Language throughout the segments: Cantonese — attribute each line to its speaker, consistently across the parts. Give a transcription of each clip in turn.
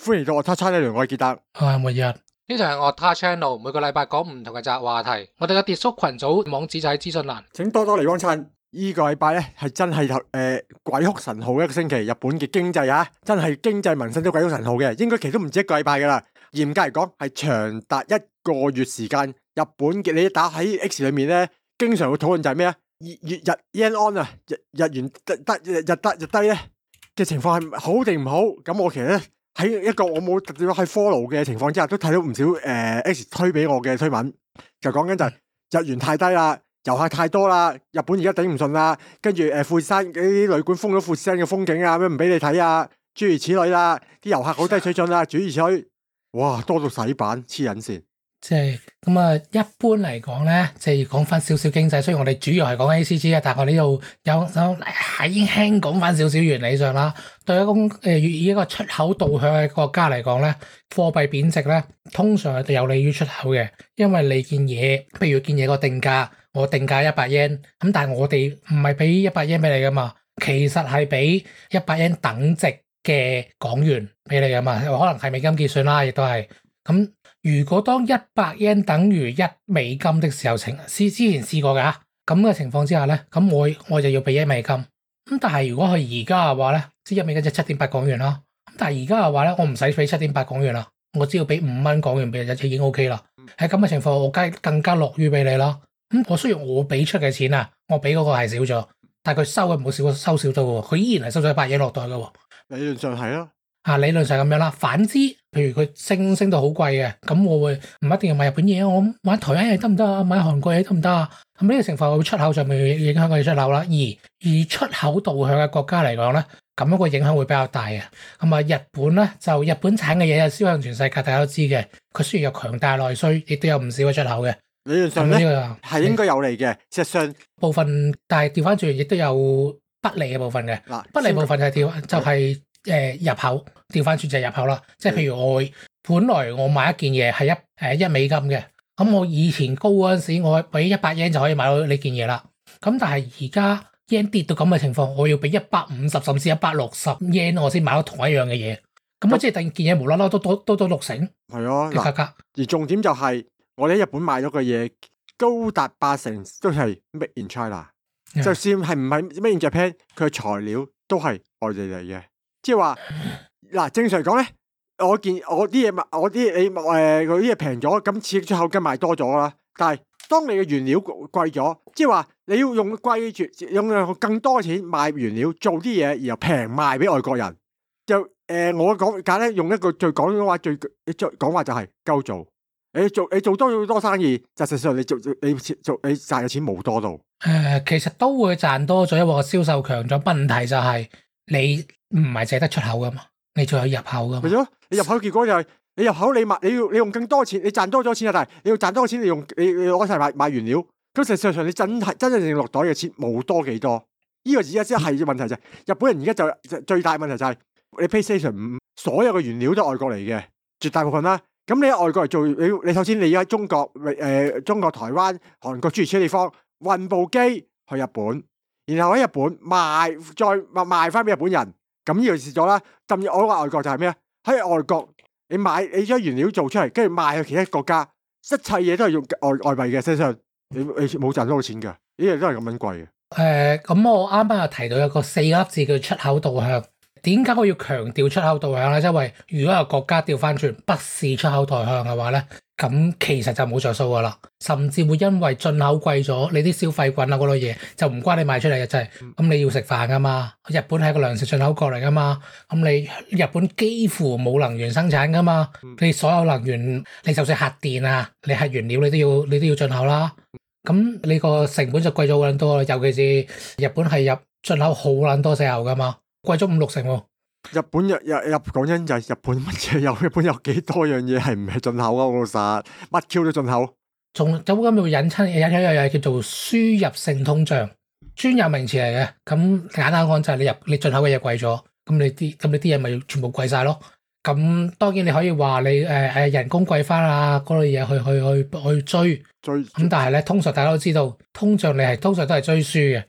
Speaker 1: 歡迎到我 Otta Channel，我係傑德。
Speaker 2: 末日。呢就係我 Otta Channel，每個禮拜講唔同嘅雜話題。我哋嘅 Discord 群組網址就喺資訊欄，
Speaker 1: 請多多嚟幫襯。呢個禮拜咧係真係鬼哭神號一個星期，日本嘅經濟啊，真係經濟民生都鬼哭神號嘅，應該其實都唔止一個禮拜噶啦。嚴格嚟講係長達一個月時間。日本嘅你打喺 X 裏面咧，經常會討論就係咩啊？日 yen on 啊，日元日低咧嘅情況係好定唔好？咁我其實咧喺一個我冇特別喺 follow 嘅情況之下，都睇到唔少X 推俾我嘅推文，就講緊就係日元太低啦，遊客太多啦，日本而家頂唔順啦，跟住富士山嗰啲旅館封咗富士山嘅風景啊，咩唔俾你睇啊，諸如此類啦，啲遊客好低水準啦，諸如此類，哇，多到洗版黐撚線。
Speaker 2: 即係咁啊！一般嚟講咧，即係講翻少少經濟。雖然我哋主要係講 ACG 啊，但係我呢度有輕輕講翻少少原理上啦。對以一個出口導向嘅國家嚟講咧，貨幣貶值咧，通常係有利於出口嘅，因為你件嘢，譬如件嘢個定價，我定價100 yen，咁但係我哋唔係俾100 yen 俾你噶嘛，其實係俾100 yen 等值嘅港元俾你噶嘛，可能係美金結算啦，亦都係咁。如果當100 yen 等於1美金的時候，之前試過㗎，咁嘅情況之下咧，咁我就要俾1美金。咁但係如果佢而家嘅話咧，即係1美金就7.8港元啦。咁但係而家嘅話咧，我唔使俾7.8港元啦，我只要俾5蚊港元俾你就已經 OK 啦。喺咁嘅情況，我更加樂於俾你啦。咁我雖然我俾出嘅錢啊，我俾嗰個係少咗，但係佢收嘅冇收少咗嘅喎，佢依然係收咗100 yen 落袋嘅喎。
Speaker 1: 理論上係咯。
Speaker 2: 理論上咁樣啦。反之，譬如佢升到好貴嘅，咁我會唔一定要買日本嘢，我買台灣嘢得唔得啊？買韓國嘢得唔得啊？咁呢個情況會出口上面影響佢出口啦。而出口導向嘅國家嚟講咧，咁樣個影響會比較大嘅。咁啊，日本咧就日本產嘅嘢係銷向全世界，大家都知嘅。佢雖然有強大內需，亦都有唔少嘅出口嘅。
Speaker 1: 理論上咧係應該有利嘅，事實上
Speaker 2: 部分，但係調翻轉亦都有不利嘅部分嘅。不利部分就係入口，調翻轉就係入口啦。即係譬如我本來我買一件嘢係一美金嘅，咁我以前高嗰陣時，我俾100 yen 就可以買到呢件嘢啦。咁但係而家 yen 跌到咁嘅情況，我要俾150甚至160 yen 我先買到同一樣嘅嘢。咁我即係第二件嘢無啦啦都到6成。
Speaker 1: 係啊，
Speaker 2: 價格。
Speaker 1: 而重點就係我哋喺日本買咗嘅嘢，高達80%都係 made in China。就算係唔係 made in Japan，佢嘅材料都係外地嚟嘅。即係話嗱，正常嚟講咧，我啲嘢佢啲嘢平咗，咁刺激出口梗賣多咗啦。但係當你嘅原料貴咗，即係話你要用更多錢買原料做啲嘢，然後平賣俾外國人。就我講簡單用一個最廣東話最講話就係鳩做。你做多生意，實際上你賺嘅錢冇多到。
Speaker 2: 其實都會賺多咗，因為個銷售強咗。問題就係你唔係淨係得出口噶嘛，你仲有入口噶嘛。係咯，你入口結果就係你入口你用更多錢，你賺多咗錢啊！但係你要賺多咗錢，你攞晒買原料，咁實際上你真正落袋嘅錢冇多幾多。呢個而家真係問題就係日本人而家就最大問題就係你 PlayStation 5所有嘅原料都係外國嚟嘅，絕大部分啦。咁你喺外國嚟做，你首先你要喺中國、台灣、韓國諸如此類地方運部機去日本，然後喺日本再賣翻俾日本人，咁呢樣事咗啦。甚至我話外國就係咩啊？喺外國你將原料做出嚟，跟住賣去其他國家，一切嘢都係用外幣嘅，實際上你冇賺到錢㗎，呢樣都係咁樣貴嘅。 咁我啱啱又提到有個4個字叫出口導向。點解我要強調出口導向咧？因為如果有國家調翻轉不是出口導向嘅話咧，咁其實就冇着數噶啦，甚至會因為進口貴咗，你啲消費品啊嗰類嘢就唔關你賣出嚟嘅，就係咁你要食飯噶嘛。日本係一個糧食進口國嚟噶嘛，咁你日本幾乎冇能源生產噶嘛，你所有能源你就算核電啊，你核原料你都要進口啦，咁你個成本就貴咗好撚多啦。尤其是日本係進口好撚多石油噶嘛。貴咗5-6成喎。
Speaker 1: 日本講真就係日本乜嘢有？日本有幾多樣嘢係唔係進口啊？老實乜 Q 都進口。仲有
Speaker 2: 咁會引出一樣嘢叫做輸入性通脹，專有名詞嚟嘅。咁簡單講就係你進口嘅嘢貴咗，咁你啲嘢咪全部貴晒咯。咁當然你可以話你人工貴翻啊嗰類嘢去追。咁但係咧，通常大家都知道通脹通常都係追輸嘅。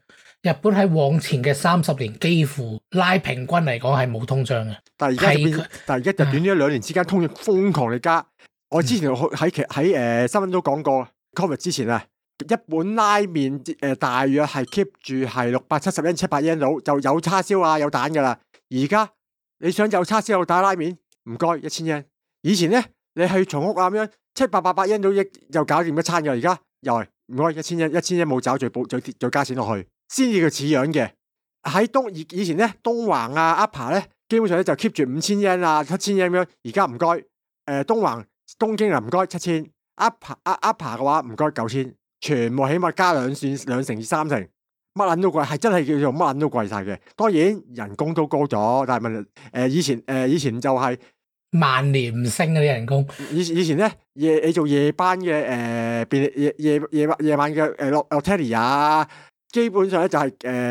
Speaker 2: 日本喺往前嘅30年幾乎拉平均嚟講係冇通脹嘅，
Speaker 1: 但係而家就短呢1-2年之間通脹瘋狂地加。我之前喺新聞都講過 ，Covid 之前啊，一碗拉麵大約係 keep 住係670 yen 700 yen 到，就有叉燒啊有蛋噶啦。而家你想有叉燒有蛋拉麵，唔該1000 yen。以前咧你去松屋啊咁樣700 800 yen 到就搞掂一餐噶，而家又係唔該1000 yen，1000 yen 冇找再加錢落去。先至叫似樣嘅，喺以前咧東橫啊 Upper 咧，基本上咧就 keep 住5000 yen 啊7000 yen 咁樣。而家唔該，東京啊唔該7000 ，Upper 嘅話唔該9000，全部起碼加2成至3成，乜撚都貴，係真係叫做乜撚都貴晒嘅。當然人工都高咗，但係以前就係
Speaker 2: 萬年唔升嗰啲人工。
Speaker 1: 以前咧你做夜班嘅夜晚嘅Lottery 啊。基本上咧就係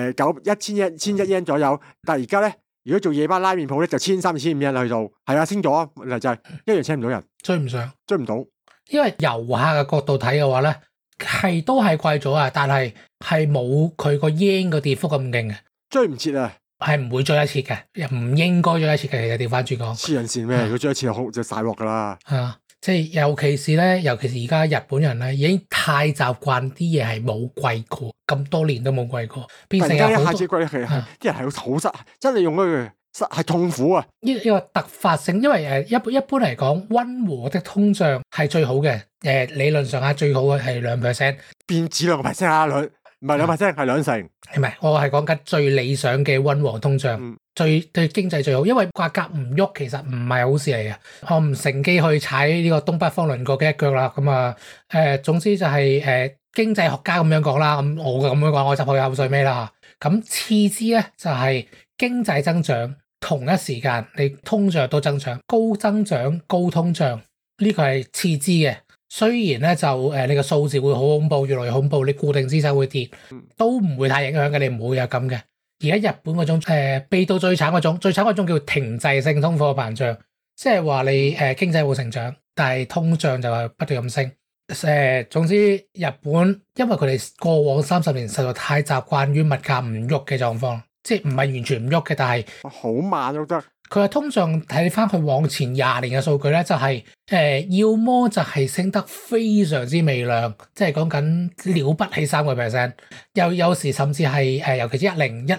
Speaker 1: 1000 yen 左右，但係而家咧如果做夜班拉麵鋪咧就1300 1500 yen 去到，係啊升咗啊，問題就係一樣請唔到人，追唔到。
Speaker 2: 因為遊客嘅角度睇嘅話咧，都係貴咗啊，但係冇佢個 yen 個跌幅咁勁嘅，
Speaker 1: 追唔切啊，係
Speaker 2: 唔會追一切嘅，又唔應該追一切嘅。其實調翻轉講，
Speaker 1: 黐人線咩？如果追一次就晒鑊噶啦。
Speaker 2: 即係尤其是而家日本人咧，已經太習慣啲嘢係冇貴過，咁多年都冇貴過，變成有好多啲人係好失，真係用嗰句係痛苦啊！呢個突發性，因為一般嚟講，溫和的通脹係最好嘅。理論上最好嘅係2%，
Speaker 1: 變指2%啊，唔係2%，係2成。
Speaker 2: 係咪？我係講緊最理想嘅溫和通脹，對經濟最好。因為價格唔喐，其實唔係好事嚟嘅。我唔乘機去踩呢個東北方鄰國嘅一腳啦。咁啊，總之就係經濟學家咁樣講啦。咁我咁樣講，我就去口水尾啦。咁次之咧就係經濟增長同一時間，你通脹都增長，高增長高通脹呢個係次之嘅。雖然咧就你個數字會好恐怖，越來越恐怖，你固定資產會跌，都唔會太影響嘅，你唔會有咁嘅。而家日本嗰種避到最慘嗰種叫停滯性通貨膨脹，即係話你經濟會成長，但係通脹就係不斷咁升。總之日本因為佢哋過往30年實在太習慣於物價唔喐嘅狀況，即係唔係完全唔喐嘅，但係
Speaker 1: 好慢都得。
Speaker 2: 佢係通常睇翻佢往前20年嘅數據咧，就係要麼就係升得非常之微量，即係講緊了不起3%，有時甚至係尤其是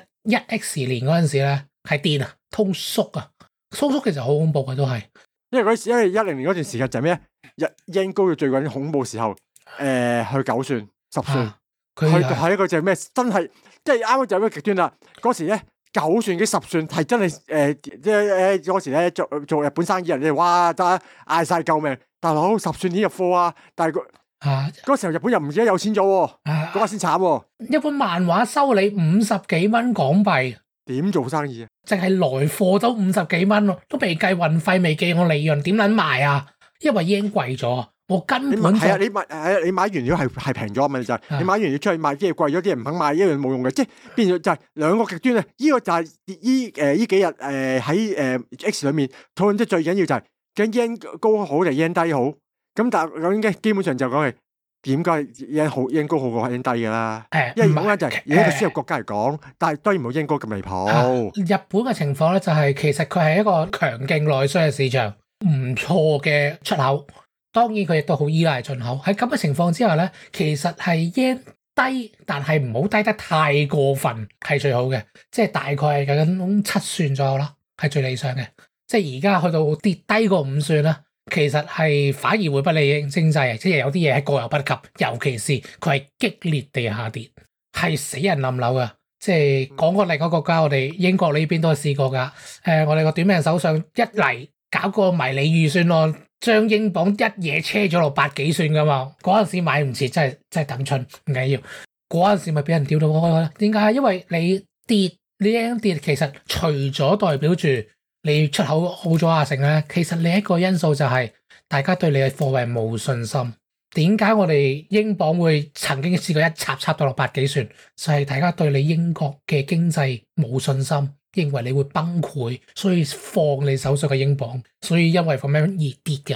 Speaker 2: 101X 年嗰陣時咧係跌啊，通縮啊，縮其實好恐怖嘅都係。
Speaker 1: 因為10年嗰段時間就係咩？yen 高到最緊恐怖時候，去9算10算，佢係一個就係咩？真係即係啱啱就係咩極端啦！嗰時咧。9算幾10算係真係即係嗰時咧做日本生意人哋哇得嗌晒救命，大佬10算已經入貨啊！但係嗰時候日本又唔記得有錢咗喎，嗰下先慘喎。
Speaker 2: 一本漫畫收你50幾蚊港幣，
Speaker 1: 點做生意啊？
Speaker 2: 淨係來貨都50幾蚊咯，都未計運費，未計我利潤，點撚賣啊？因為已經貴咗。我根本
Speaker 1: 係啊！你買原料係平咗嘛？就係你買完要出去賣啲嘢貴咗，啲人唔肯買，一樣冇用嘅。即係變咗就係兩個極端啊！呢個就係呢幾日喺X 裏面討論，即係最緊要就係究竟 yen 高好定 yen 低好？咁但係究竟基本上就講係點解 yen 高好過 yen 低㗎啦？因為講緊就係以一個輸入國家嚟講，但係當然冇 yen 高咁離譜。
Speaker 2: 日本嘅情況咧就係其實佢係一個強勁內需嘅市場，唔錯嘅出口。當然佢亦都好依賴進口，喺咁嘅情況之下咧，其實係 yen 低，但係唔好低得太過分係最好嘅，即係大概係緊7算左右啦，係最理想嘅。即係而家去到跌低過5算啦，其實係反而會不利經濟，即係有啲嘢係過猶不及，尤其是佢係激烈地下跌，係死人冧樓㗎。即係講過另一個國家，我哋英國呢邊都係試過㗎。我哋個短命首相一嚟搞個迷你預算案，將英鎊一嘢車咗落百幾算噶嘛，嗰陣時買唔切，真係等春，唔緊要。嗰陣時咪俾人屌到開啦。點解？因為你跌，其實除咗代表住你出口好咗啊成咧，其實另一個因素就係大家對你嘅貨幣冇信心。點解我哋英鎊會曾經試過一插到落百幾算？就係大家對你英國嘅經濟冇信心。認為你會崩潰，所以放你手上嘅英鎊，所以因為咁樣而跌嘅。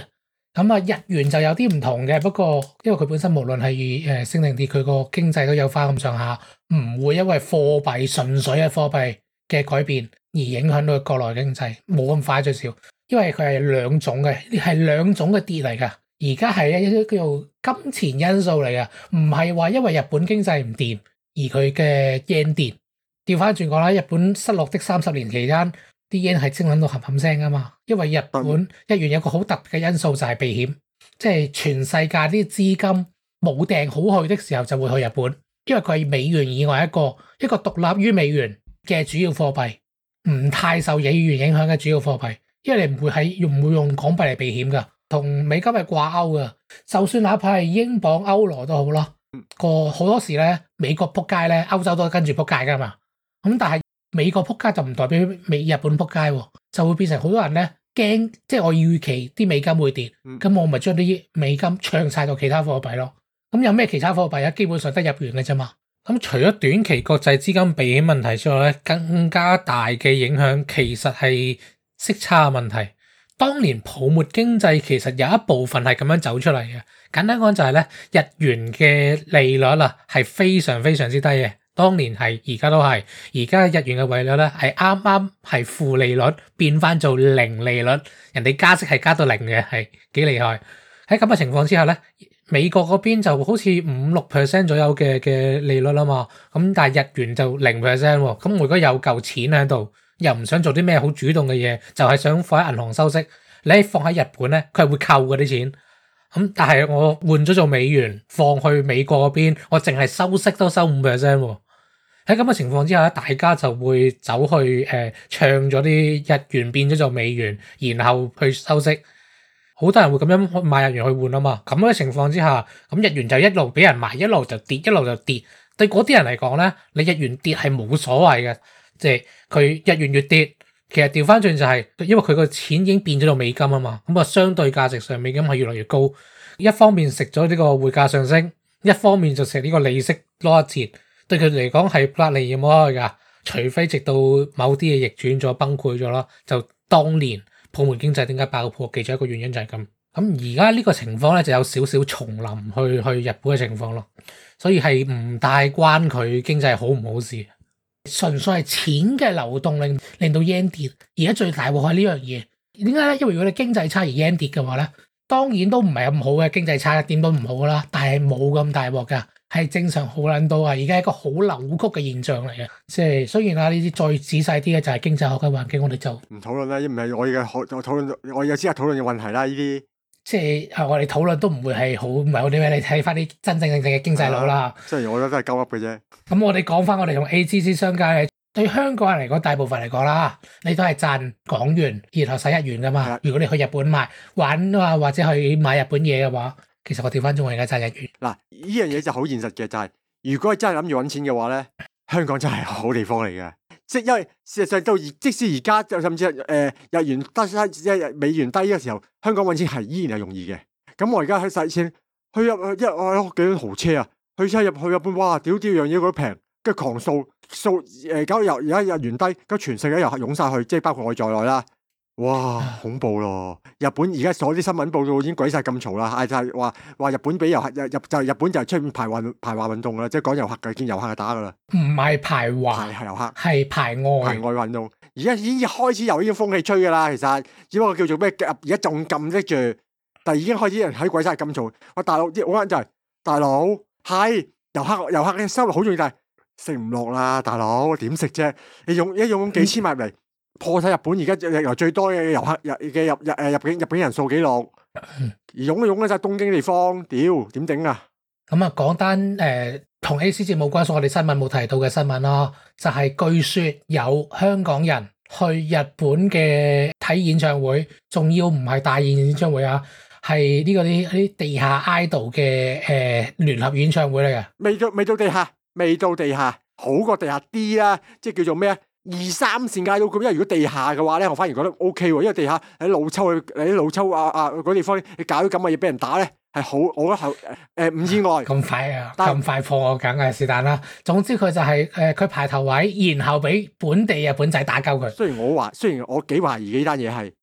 Speaker 2: 咁啊，日元就有啲唔同嘅，不過因為佢本身無論係升定跌，佢個經濟都有翻咁上下，唔會因為貨幣純粹嘅貨幣嘅改變而影響到國內經濟，冇咁快最少。因為佢係兩種嘅，係兩種嘅跌嚟㗎。而家係一啲叫做金錢因素嚟㗎，唔係話因為日本經濟唔掂而佢嘅 yen 跌。調翻轉講啦，日本失落的30年期間，啲 yen 係升撚到冚冚聲㗎嘛。因為日元有個好特別嘅因素就係避險，即係全世界啲資金冇訂好去的時候就會去日本，因為佢係美元以外一個獨立於美元嘅主要貨幣，唔太受美元影響嘅主要貨幣。因為你唔會用港幣嚟避險㗎，同美金係掛鈎㗎。就算哪怕係英鎊、歐羅都好啦，好多時咧美國撲街咧，歐洲都跟住撲街㗎嘛。咁但係美國撲街就唔代表日本撲街喎，就會變成好多人咧驚，即係我預期啲美金會跌，咁我咪將啲美金唱晒到其他貨幣咯。咁有咩其他貨幣啊？基本上得日元嘅啫嘛。咁除咗短期國際資金避險問題之外咧，更加大嘅影響其實係息差問題。當年泡沫經濟其實有一部分係咁樣走出嚟嘅。簡單講就係咧，日元嘅利率啊係非常非常之低嘅。當年係，而家都係。而家日元嘅匯率咧係啱啱係負利率變翻做零利率，人哋加息係加到零嘅，係幾厲害。喺咁嘅情況之下咧，美國嗰邊就好似5-6% 左右嘅利率啦嘛。咁但係日元就0%喎。咁如果有嚿錢喺度，又唔想做啲咩好主動嘅嘢，就係想放喺銀行收息。你放喺日本咧，佢係會扣嗰啲錢。咁但係我換咗做美元，放去美國嗰邊，我淨係收息都收5%喎。喺咁嘅情況之下咧，大家就會走去唱咗啲日元變咗做美元，然後去收息。好多人會咁樣買日元去換啊嘛。咁嘅情況之下，咁日元就一路俾人賣，一路就跌，一路就跌。對嗰啲人嚟講咧，你日元跌係冇所謂嘅。即係佢日元越跌，其實調翻轉就係，因為佢個錢已經變咗到美金啊嘛，咁啊相對價值上美金係越嚟越高。一方面食咗呢個匯價上升，一方面就食呢個利息攞一截，對佢嚟講係百利而無一害㗎。除非直到某啲嘢逆轉咗崩潰咗啦，就當年泡沫經濟點解爆破，其中一個原因就係咁。咁而家呢個情況咧就有少少重臨去日本嘅情況咯，所以係唔大關佢經濟好唔好事。純粹係錢嘅流動令到 yen 跌，而家最大鑊係呢樣嘢。點解咧？因為如果你經濟差而 yen 跌嘅話咧，當然都唔係咁好嘅，經濟差一點都唔好啦。但係冇咁大鑊噶，係正常好撚到啊！而家係一個好扭曲嘅現象嚟嘅。即係雖然啊，呢啲再仔細啲嘅就係經濟學嘅環境，我哋就唔討論啦。唔係我而家討論，我有資格討論嘅問題啦。呢啲即係我哋討論都唔會係好，唔係我哋咩？你睇翻啲真正嘅經濟佬啦。雖然我覺得都係鳩噏嘅啫。咁我哋講翻我哋同 AGC 相關嘅，對香港人嚟講，大部分嚟講啦，你都係賺港元，然後使日元噶嘛。如果你去日本玩啊，或者去買日本嘢嘅話，其實我調翻轉我而家賺日元。嗱，呢樣嘢就好現實嘅，就係如果真係諗住揾錢嘅話咧，香港真係好地方嚟嘅。即係因為事實上到即使而家甚至日元低、美元低嘅時候，香港揾錢係依然係容易嘅。咁我而家去使錢，去入幾輛豪車啊！去日本，哇！屌樣嘢都平，跟住狂掃，搞到而家日元低，咁全世界又湧晒去，即係包括我在內啦。哇！恐怖咯！日本而家所有啲新聞報道已經鬼晒咁嘈啦，就係話日本俾遊客日本就出面排華運動啦，即係講遊客嘅，見遊客就打噶啦。唔係排華，係遊客，係排外運動。而家已經開始有呢種風氣吹噶啦，其實只不過叫做咩？而家仲撳得住，但係已經開始人喺鬼晒咁嘈。我大佬啲好啱就係大佬係遊客嘅收入好重要，但係食唔落啦，大佬點食啫？你用幾千萬嚟。破晒日本而家由最多嘅遊客入境人數紀錄，而湧晒東京地方，屌點頂啊！咁啊，講單同 ACC 冇關，所以我哋新聞冇提到嘅新聞咯，就係據說有香港人去日本嘅睇演唱會，仲要唔係大型演唱會啊，係呢個啲地下 idol 嘅聯合演唱會嚟嘅。未到地下，好過地下啲啦，即係叫做咩啊？2-3線街都咁，因為如果地下嘅話咧，我反而覺得 OK 喎，因為地下喺老抽嗰地方，你搞啲咁嘅嘢俾人打咧，係好，我覺得係唔意外。咁快啊！咁快破我梗係是但啦。總之佢就係佢排頭位，然後俾本地日本仔打鳩佢。雖然我幾懷疑呢單嘢係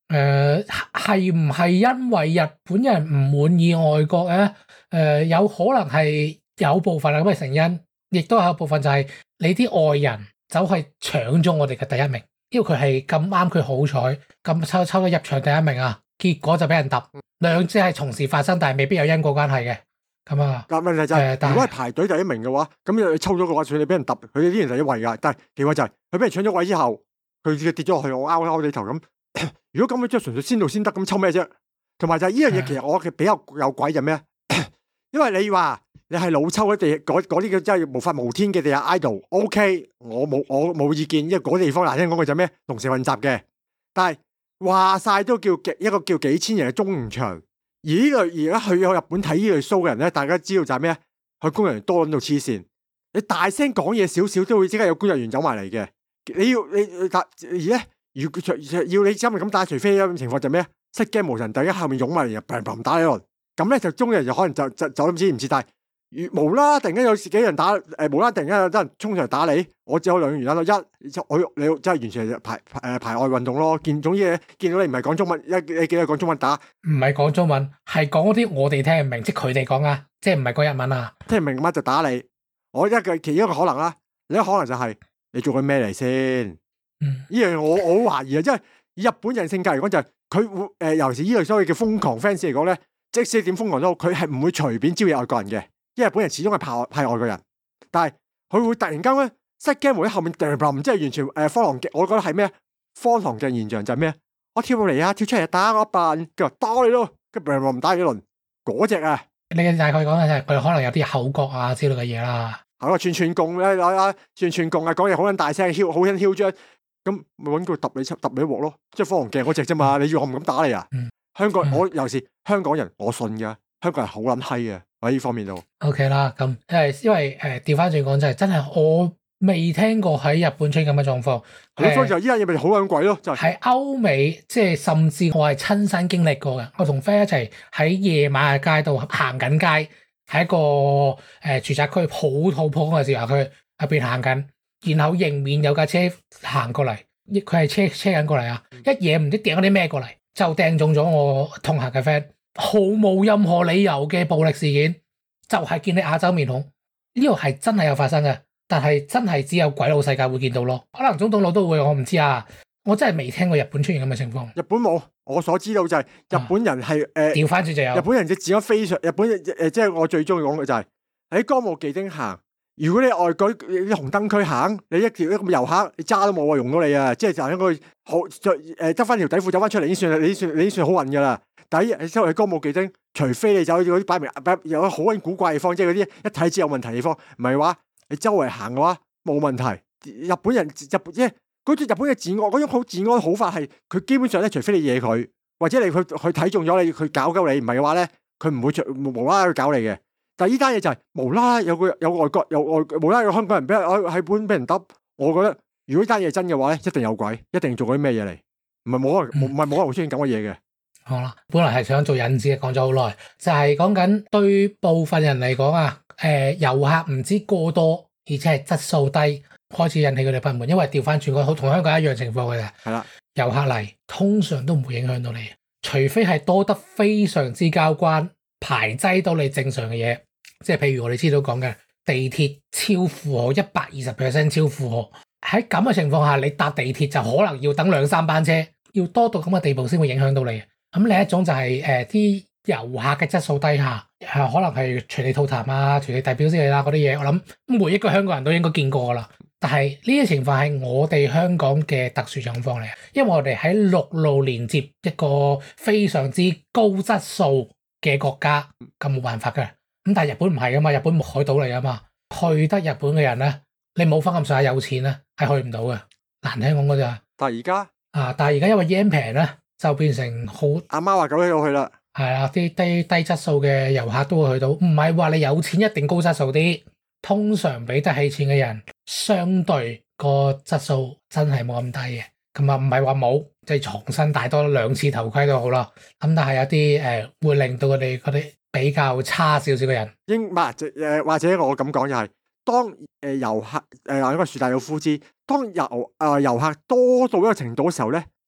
Speaker 2: 係唔係因為日本人唔滿意外國咧？有可能係有部分係咁嘅成因，亦都有部分就係你啲外人走去搶咗我哋嘅第一名，因為佢係咁啱佢好彩咁抽到入場第一名啊，結果就俾人揼。兩者係同時發生，但係未必有因果關係嘅。咁啊，
Speaker 1: 但問題就係，如果係排隊第一名嘅話，咁你抽咗嘅話，佢哋俾人揼，佢哋依然第一位㗎。但係奇怪就係，佢俾人搶咗位之後，佢跌咗落去，我拗你頭咁。如果咁樣即係純粹先到先得，咁抽咩啫？同埋就係呢樣嘢，其實我比較有鬼就咩？因為你話你係老抽嗰啲嘅真係無法無天嘅地下 idol，OK，我冇意見，因為嗰地方難聽講嘅就咩龍蛇混雜嘅。但係話晒都叫一個叫幾千人嘅中午場，而呢類而家去日本睇呢類 show 嘅人咧，大家知道就係咩？佢工作人員多到黐線，你大聲講嘢少少都會即刻有工作人員走埋嚟嘅。而咧。要你真係咁打，除非有情況就咩失驚無神，大家後面湧埋嚟，砰砰打你輪，咁咧就中人就可能就唔知唔知，但係無啦突然間有幾人打無啦突然間有人衝上嚟打你，我只有兩個原因咯，你真係完全係排外運動咯，總之見到你唔係講中文，你記得講中文打，唔
Speaker 2: 係講中文，係講嗰啲我哋聽唔明，即係佢哋講啊，即係唔係講日文啊，
Speaker 1: 聽唔明乜就打你，其中一個可能啦，另一個可能就係你做緊咩嚟先？呢樣我好懷疑啊，因為以日本人性格嚟講就係佢會尤其是呢類所謂嘅瘋狂 fans 嚟講咧，即使點瘋狂都好，佢係唔會隨便招惹外國人嘅，因為日本人始終係派外國人，但係佢會突然間咧失驚無喺後面即係完全荒唐鏡，我覺得係咩荒唐鏡現象就係咩？我跳落嚟啊，跳出嚟打我一扮，佢話打你咯，跟住唔打幾輪嗰隻啊！
Speaker 2: 你大概講嘅就係佢可能有啲口角啊之類嘅嘢啦，
Speaker 1: 係咯，串共咧，串共啊，講嘢好撚大聲，好撚囂張。咁咪揾個揼你鑊咯，即係荒唐鏡嗰隻啫嘛！你要我唔敢打你啊？香港我尤其是香港人，我信噶，香港人好撚閪嘅喺呢方面度。
Speaker 2: OK 啦，咁因為調翻轉講就係真係我未聽過喺日本出現咁嘅狀況。
Speaker 1: 所以就依家嘢咪好撚鬼咯，就係
Speaker 2: 歐美，即係甚至我係親身經歷過嘅。我同 friend 一齊喺夜晚嘅街度行緊街，喺一個住宅區普通嘅時候，佢入邊行緊。然後迎面有架車行過嚟，佢係車緊過嚟啊！一嘢唔知掟咗啲咩過嚟，就掟中咗我同行嘅 friend，毫無任何理由嘅暴力事件，就係見你亞洲面孔，呢個係真係有發生嘅，但係真係只有鬼佬世界會見到咯，可能總統佬都會，我唔知啊，我真係未聽過日本出現咁嘅情況。
Speaker 1: 日本冇，我所知道就係日本人係
Speaker 2: 調翻轉就有，
Speaker 1: 日本人嘅治安非常，日本即係我最中意講嘅就係喺歌舞伎町行。如果你外國啲紅燈區行，你一條咁遊客，你渣都冇啊，用到你啊！即係就應該好着得翻條底褲走翻出嚟，已經算好運噶啦。但係你周圍歌舞伎町，除非你走嗰啲擺明有好鬼古怪嘅地方，即係嗰啲一睇知有問題嘅地方，唔係話你周圍行嘅話冇問題。日本人即係嗰種日本嘅治安，嗰種好治安好法係佢基本上咧，除非你惹佢，或者你佢睇中咗你，佢搞鳩你，唔係嘅話咧，佢唔會無啦啦去搞你嘅。但係呢單嘢就係無啦啦有外國無啦啦有香港人喺本俾人揼，我覺得如果呢單嘢真嘅話咧，一定有鬼，一定做咗啲咩嘢嚟，唔係冇可能會出現咁嘅嘢嘅。
Speaker 2: 好啦，本來係想做引子嘅，講咗好耐，就係講緊對部分人嚟講啊，遊客唔知過多，而且係質素低，開始引起佢哋不滿，因為調翻轉個同香港一樣情況嘅啫。係啦，遊客嚟通常都唔會影響到你，除非係多得非常之交關，排擠到你正常嘅嘢。即係譬如我哋知道講嘅地鐵超負荷120%超負荷，喺咁嘅情況下，你搭地鐵就可能要等2-3班車，要多到咁嘅地步先會影響到你。咁另一種就係啲遊客嘅質素低下，可能係隨地吐痰啊、隨地大便之類啦嗰啲嘢，我諗每一個香港人都應該見過噶啦。但係呢啲情況係我哋香港嘅特殊狀況嚟，因為我哋喺陸路連接一個非常之高質素嘅國家，咁冇辦法嘅。咁但係日本唔係噶嘛，日本冇海島嚟噶嘛，去得日本嘅人咧，你冇翻咁上下有錢咧，係去唔到嘅，難聽講嗰咋。
Speaker 1: 但係
Speaker 2: 而家因為 yen 平咧，就變成好
Speaker 1: 阿媽話咁樣去啦。
Speaker 2: 係啊，啲低質素嘅遊客都會去到，唔係話你有錢一定高質素啲，通常俾得起錢嘅人，相對個質素真係冇咁低嘅。咁啊，唔係話冇，即係重新戴多2次頭盔都好啦。咁但係有啲會令到佢哋嗰啲比較差少少嘅人，
Speaker 1: 或者我咁講就係，當遊客一個樹大有枯枝，當遊客多到一個程度嘅時候咧，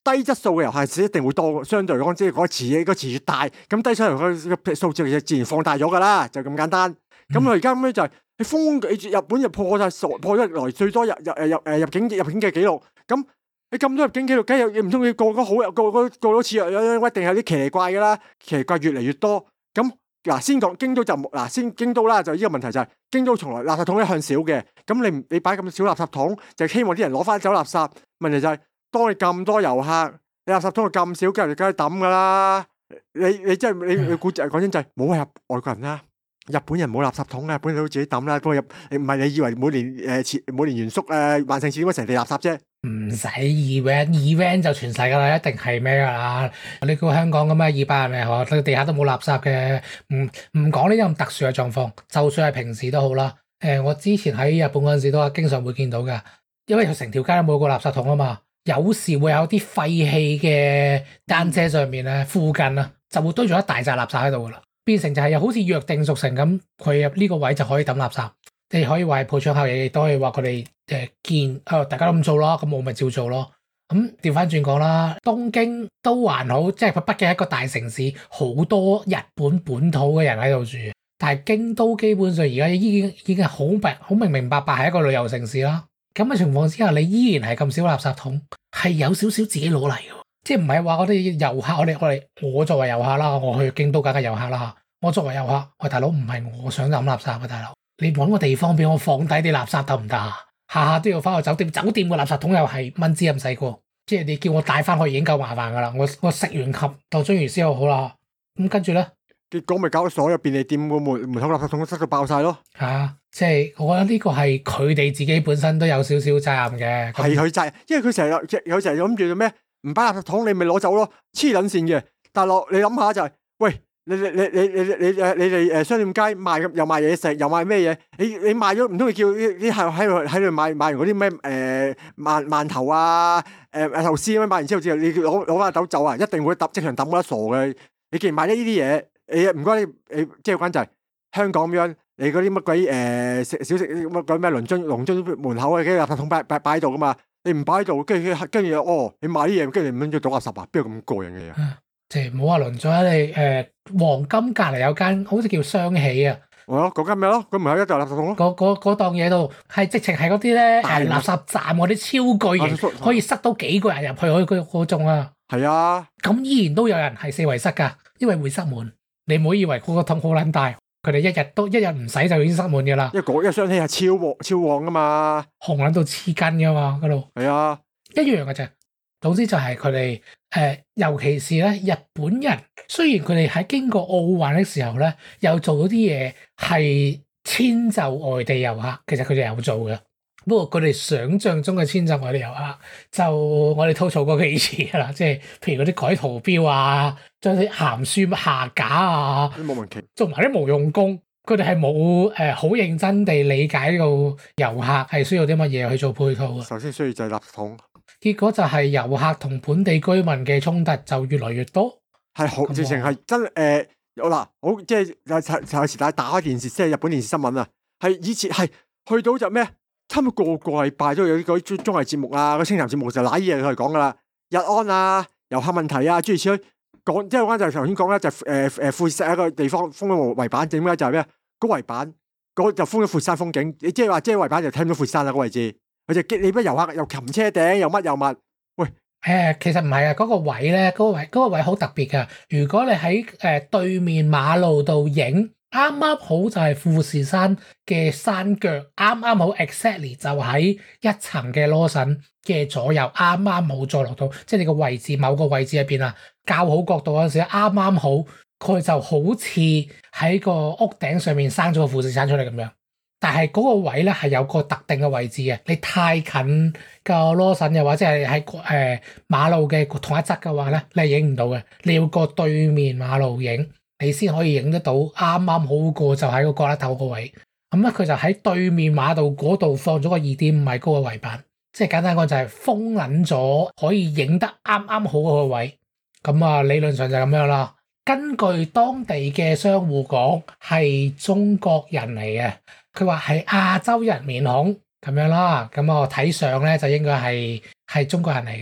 Speaker 1: 低質素嘅遊客係一定會多，相對嚟講，即係嗰個池越大，咁低質素嘅數字就自然放大咗㗎啦，就咁簡單。咁佢而家咁樣就係你日本就破咗來最多入境嘅記錄，咁你咁多入境記錄，梗係唔通你個多次一定係啲奇離怪㗎啦，奇離怪越嚟越多。咁嗱，先講京都就先京都啦，就呢個問題就係京都從來垃圾桶一向少嘅，咁你擺咁少垃圾桶，就希望啲人攞翻走垃圾。問題就係當你咁多遊客，你垃圾桶咁少，梗係抌噶啦。你真係你估講真就係冇話外國人啦，日本人冇垃圾桶啊，日本人都自己抌啦。不過唔係你以為每年元宿萬聖節點解成地垃圾啫？
Speaker 2: 唔使 event 就全世界啦，一定係咩噶啦？你估香港咁啊200人咪嗬，地下都冇垃圾嘅。唔講呢啲咁特殊嘅狀況，就算係平時都好啦。我之前喺日本嗰陣時都經常會見到噶，因為佢成條街都冇個垃圾桶啊嘛。有時會有啲廢棄嘅單車上面咧，附近啊就會堆咗一大紮垃圾喺度噶啦，變成就係好似約定俗成咁，佢入呢個位就可以抌垃圾。你可以話係破窗效應，亦都可以話佢哋見大家都咁做咯，咁我咪照做咯。咁調翻轉講啦，東京都還好，即係佢畢竟係一個大城市，好多日本本土嘅人喺度住。但係京都基本上而家已經係好明明白白係一個旅遊城市啦。咁嘅情況之下，你依然係咁少垃圾桶，係有少少自己攞嚟嘅，即係唔係話我哋遊客，我作為遊客啦，我去京都梗係遊客啦。我作為遊客，喂大佬唔係我想抌垃圾啊，大佬。你搵個地方俾我放低啲垃圾得唔得啊？下下都要翻去酒店，酒店個垃圾桶又係蚊枝咁細個，即係你叫我帶翻去已經夠麻煩噶啦。我食完盒當章魚燒又好啦，咁跟住咧，
Speaker 1: 結果咪搞到所有便利店個門口垃圾桶都塞到爆晒咯。
Speaker 2: 即係我覺得呢個係佢哋自己本身都有少少責任嘅。係佢責任，
Speaker 1: 因為佢成日諗住咩？唔擺垃圾桶你咪攞走咯，黐撚線嘅。大佬你諗下就係，喂。你哋商店街賣又賣嘢食又賣咩嘢？你賣咗唔通你叫啲客喺度賣完嗰啲咩饅頭啊壽司咁樣賣完之後你攞翻走啊？一定會即場抌得傻嘅。你既然賣咗呢啲嘢，你唔該你即係關就係香港咁樣，你嗰啲乜鬼小食乜鬼咩龍津門口嘅垃圾桶擺喺度噶嘛？你唔擺喺度，跟住你賣啲嘢，跟住你唔諗住倒垃圾啊？邊有咁過癮嘅嘢？
Speaker 2: 即係冇話輪咗你黃金隔離有間好似叫雙喜啊，
Speaker 1: 嗰間咩咯？佢門口一就垃圾桶咯。
Speaker 2: 嗰檔嘢度係直情係嗰啲咧垃圾站嗰啲超巨型，可以塞到幾個人入去嗰種啊。係啊，咁依然都有人係四圍塞㗎，因為會塞滿。你唔好以為嗰個桶好撚大，佢哋一日唔使就已經塞滿㗎啦。因為雙喜係超旺㗎嘛，紅撚到黐筋㗎嘛嗰度。係啊，一樣嘅啫。總之就係佢哋尤其是咧日本人，雖然佢哋喺經過奧運嘅時候咧，有做到啲嘢係遷就外地遊客，其實佢哋有做嘅。不過佢哋想象中嘅遷就外地遊客，就我哋吐槽過幾次㗎啦，即係譬如嗰啲改圖標啊，將啲鹹書下架啊，莫名其妙做埋啲無用功，佢哋係冇好認真地理解到遊客係需要啲乜嘢去做配套嘅。首先需要就係垃圾桶。結果就係遊客同本地居民嘅衝突就越來越多，係好直情係真嗱，好即係有時打開電視，即係日本電視新聞啊，係以前係去到就咩，差唔多個禮拜都有嗰啲綜藝節目啊，嗰清談節目就揦嘢佢嚟講噶啦，日安啊、遊客問題啊，諸如此類講，即係嗰間就頭先講咧，就富士一個地方封咗圍板，點解就係咩？嗰圍板嗰就封咗富士山風景，你即係話即係圍板就睇唔到富士山啦，嗰個位置。佢就激你班遊客又擒車頂又乜又乜，喂其實唔係啊，嗰個位咧，嗰個位好特別噶。如果你喺對面馬路度影，啱啱好就係富士山嘅山腳，啱啱好 exactly 就喺一層嘅 Lawson 嘅左右，啱啱好再落到，即係你個位置某個位置入邊啊，較好角度嗰陣時，啱啱好佢就好似喺個屋頂上面生咗個富士山出嚟咁樣。但係嗰個位咧係有個特定嘅位置嘅，你太近個 Lawson 嘅話，即係喺馬路嘅同一側嘅話咧，你係影唔到嘅。你要過對面馬路影，你先可以影得到啱啱好過就喺個角落頭個位。咁咧佢就喺對面馬路嗰度放咗個2.5米高嘅圍板，即係簡單講就係封撚咗，可以影得啱啱好嗰個位。咁啊理論上就係咁樣啦。根據當地嘅商戶講，係中國人嚟嘅。佢話係亞洲人面孔咁樣啦，咁我睇相咧就應該係中國人嚟嘅。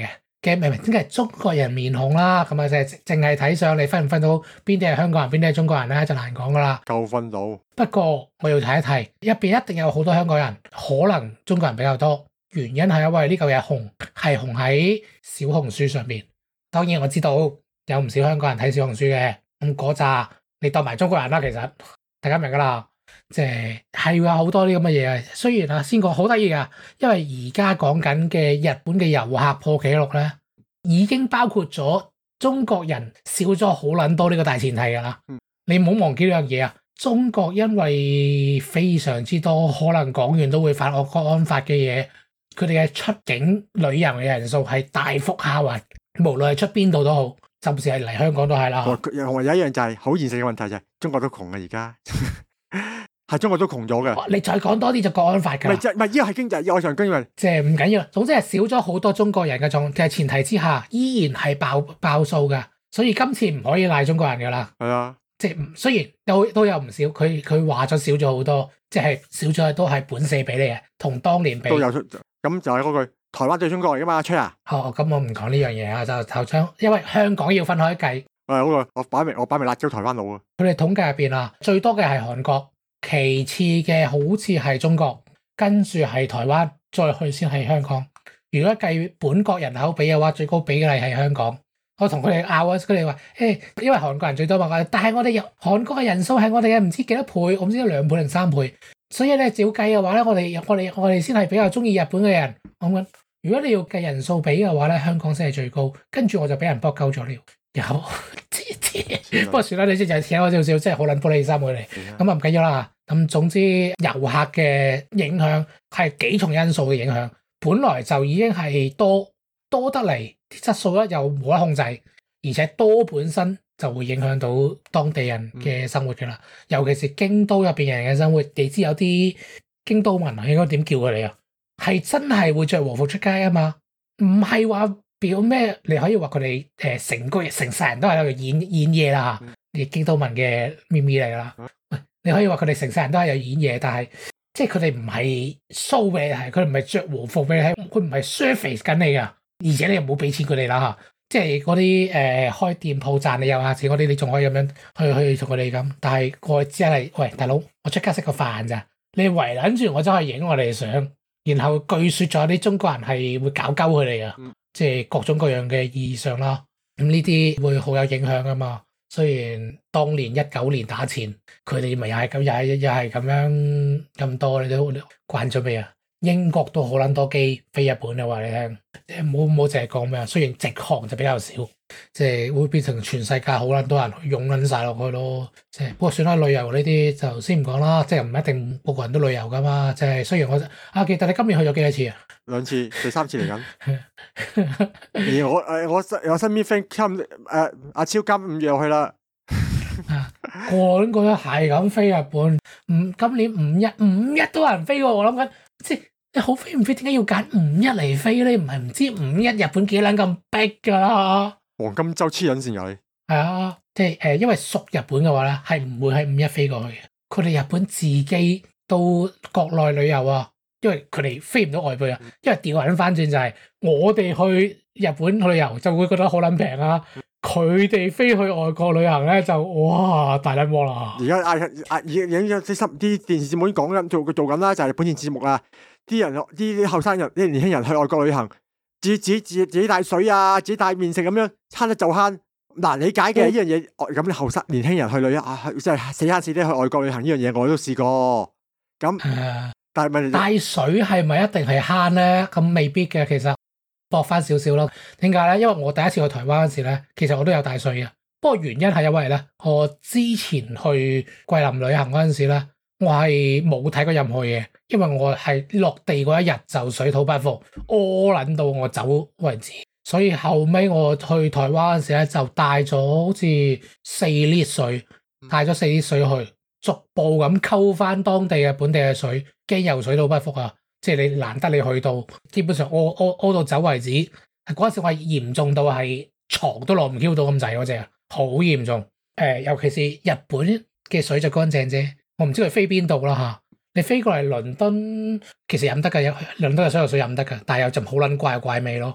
Speaker 2: 嘅唔係，應該係中國人面孔啦。咁啊，就係淨係睇相，你分唔分到邊啲係香港人，邊啲係中國人咧，就難講噶啦。
Speaker 1: 夠分到。
Speaker 2: 不過我要提一提，入邊一定有好多香港人，可能中國人比較多。原因係因為呢嚿嘢紅係紅喺小紅書上邊。當然我知道有唔少香港人睇小紅書嘅，咁嗰扎你當埋中國人啦。其實大家明噶啦，即係會有好多啲咁嘅嘢。雖然啊，先講好得意噶，因為而家講緊嘅日本嘅遊客破紀錄咧，已經包括咗中國人少咗好撚多呢個大前提噶啦。你唔好忘記呢樣嘢啊！中國因為非常之多，可能講完都會犯國安法嘅嘢。佢哋嘅出境旅遊嘅人數係大幅下滑，無論係出邊度都好，甚至係嚟香港都係啦。
Speaker 1: 有一樣就係好現實嘅問題就係中國都窮啊，而家係中國都窮咗嘅。
Speaker 2: 你再講多啲就國安法㗎。唔係
Speaker 1: 呢個係經濟，我上經濟
Speaker 2: 即係唔緊要。總之係少咗好多中國人嘅前提之下，依然係爆數㗎。所以今次唔可以賴中國人㗎啦。係啊，即係雖然都有唔少，佢話咗少咗好多，即係少咗都係本四比你嘅，同當年比都有出。咁就係嗰句，台灣對中國嚟噶嘛，吹啊！咁我唔講呢樣嘢啊，就頭槍，因為香港要分開計。嗰個我擺明辣椒台灣佬啊！佢哋統計入邊啊，最多嘅係韓國，其次嘅好似係中國，跟住係台灣，再去先係香港。如果計本國人口比嘅話，最高比例係香港。我同佢哋拗啊，佢哋話因為韓國人最多嘛，但係我哋韓國嘅人數係我哋嘅唔知幾多倍，我唔知2倍定3倍。所以咧，照計嘅話咧，我哋先係比較中意日本嘅人。我諗，如果你要計人數比嘅話咧，香港先係最高。跟住我就俾人搏鳩咗了。不過算啦，你即係請我少少，即係好撚玻璃心佢哋。咁啊唔緊要啦。咁總之遊客嘅影響係幾重因素嘅影響。本來就已經係多得嚟，質素咧又冇得控制，而且多本身就會影響到當地人嘅生活㗎啦，尤其是京都入邊人嘅生活。你知有啲京都民應該點叫佢哋啊？係真係會着和服出街啊嘛，唔係話表咩？你可以話佢哋成世人都係喺度演嘢啦嚇。你京都民嘅咪咪嚟㗎啦。你可以話佢哋成世人都係有演嘢，但係即係佢哋唔係 show 俾你睇，佢唔係着和服俾你睇，佢唔係 service 緊你㗎，而且你又冇俾錢佢哋啦嚇。即係嗰啲開店鋪賺你有下錢嗰啲，你仲可以咁樣去同佢哋咁。但係我只係喂大佬，我出街食個飯咋？你圍撚住我走去影我哋相，然後據説仲有啲中國人係會搞鳩佢哋㗎，即係各種各樣嘅意義上啦。咁呢啲會好有影響㗎嘛。雖然當年19年打前，佢哋咪又係咁，又係咁樣咁多，你都慣咗未啊？英國都好撚多機飛日本啊！話你聽，即係冇淨係講咩啊。雖然直航就比較少，即係會變成全世界好撚多人湧撚晒落去咯。即係不過算啦，旅遊呢啲就先唔講啦。即係唔一定個個人都旅遊噶嘛。即係雖然我記得你今年去咗幾多次啊？2次，第3次嚟緊。而我身邊 friend 阿超今5月又去啦。個個都係咁飛日本。今年5·1都有人飛喎。我諗緊。即係你好飛唔飛？點解要揀5·1嚟飛咧？唔係唔知5·1日本幾撚咁逼㗎啦？黃金週黐撚線㗎你。係啊，即係因為屬日本嘅話咧，係唔會喺5·1飛過去嘅。佢哋日本自己都國內旅遊啊，因為佢哋飛唔到外邊啊。因為調翻轉就係我哋去日本旅遊就會覺得好撚平啊。佢哋飛去外國旅行咧就哇大撚鑊啦！而家影咗啲電視節目已經講緊做緊啦，就係本電節目啊！啲後生人、啲年輕人去外國旅行，自己帶水啊，自己帶麵食咁樣，慳得就慳。嗱，理解嘅呢樣嘢，咁你後生年輕人去旅行即係死慳死啲去外國旅行呢樣嘢，我都試過。咁但係咪帶水係咪一定係慳咧？咁未必嘅，其實。搏翻少少咯，點解咧？因為我第一次去台灣嗰時咧，其實我都有帶水嘅。不過原因係因為咧，我之前去桂林旅行嗰陣時咧，我係冇睇過任何嘢，因為我係落地嗰一日就水土不服，屙撚到我走為止。所以後尾我去台灣嗰時咧，就帶咗好似4 lit 水，帶咗4 lit 水去，逐步咁溝翻當地嘅本地嘅水，驚游水土不服啊！即係你難得你去到，基本上屙到走為止。嗰陣時我係嚴重到係床都落唔 Q 到咁滯嗰隻，好嚴重。尤其是日本嘅水就乾淨啫。我唔知佢飛邊度啦嚇。你飛過嚟倫敦，其實飲得嘅，倫敦嘅水飲得嘅，但係有陣好撚怪嘅怪味咯。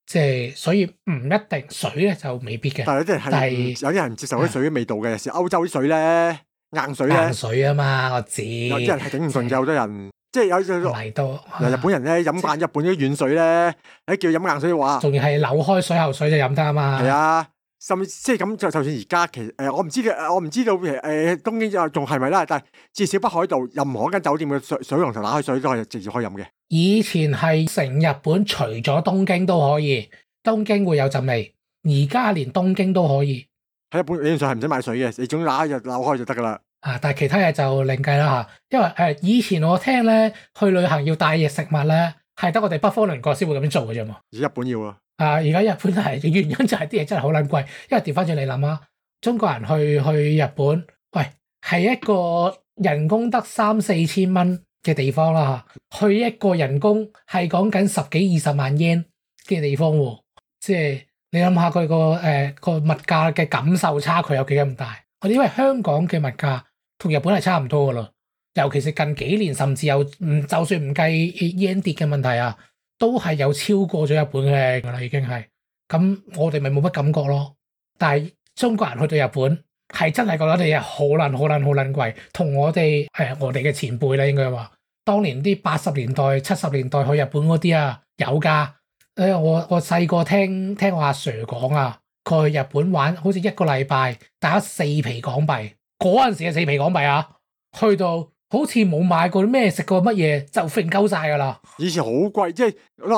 Speaker 2: 即係所以唔一定水咧就未必嘅。
Speaker 1: 但係有啲人係有啲人唔接受啲水嘅味道嘅，有時歐洲啲水咧硬水咧。
Speaker 2: 硬水啊嘛，我知。
Speaker 1: 有啲人係頂唔順嘅，好多人即係有
Speaker 2: 嚟到
Speaker 1: 日本人咧飲慣日本啲軟水咧，叫飲硬水嘅話，
Speaker 2: 仲要係扭開水喉水就飲得啊嘛。
Speaker 1: 係啊。甚至即係咁，就算而家其實我唔知東京仲係咪啦，但係至少北海道任何一間酒店嘅水龍頭打開水都係直接可以飲嘅。
Speaker 2: 以前係成日本除咗東京都可以，東京會有陣味，而家連東京都可以。
Speaker 1: 喺日本理論上係唔使買水嘅，你總打開就扭開就得噶啦。
Speaker 2: 但係其他嘢就另計啦嚇，因為以前我聽咧去旅行要帶嘢食物咧，係得我哋北方鄰國先會咁樣做嘅啫嘛。
Speaker 1: 而日本要啊。
Speaker 2: 而家日本係原因就係啲嘢真係好撚貴，因為調翻轉你諗啊，中國人去日本，喂係一個人工得3-4千蚊嘅地方啦嚇，去一個人工係講緊10幾20萬 yen 嘅地方喎，即係你諗下佢個物價嘅感受差距有幾咁大？我哋因為香港嘅物價同日本係差唔多噶啦，尤其是近幾年甚至有就算唔計 yen 跌嘅問題啊。都係有超過咗日本嘅㗎啦，已經係咁，我哋咪冇乜感覺咯。但係中國人去到日本係真係覺得啲嘢好撚貴，同我哋嘅前輩咧應該話，當年啲80年代、70年代去日本嗰啲啊有㗎。我細個聽我阿 Sir 講啊，佢去日本玩好似1個禮拜打4皮港幣，嗰陣時嘅4皮港幣啊，去到。好似冇買過咩食過乜嘢就揈鳩晒噶啦！以
Speaker 1: 前好貴，即係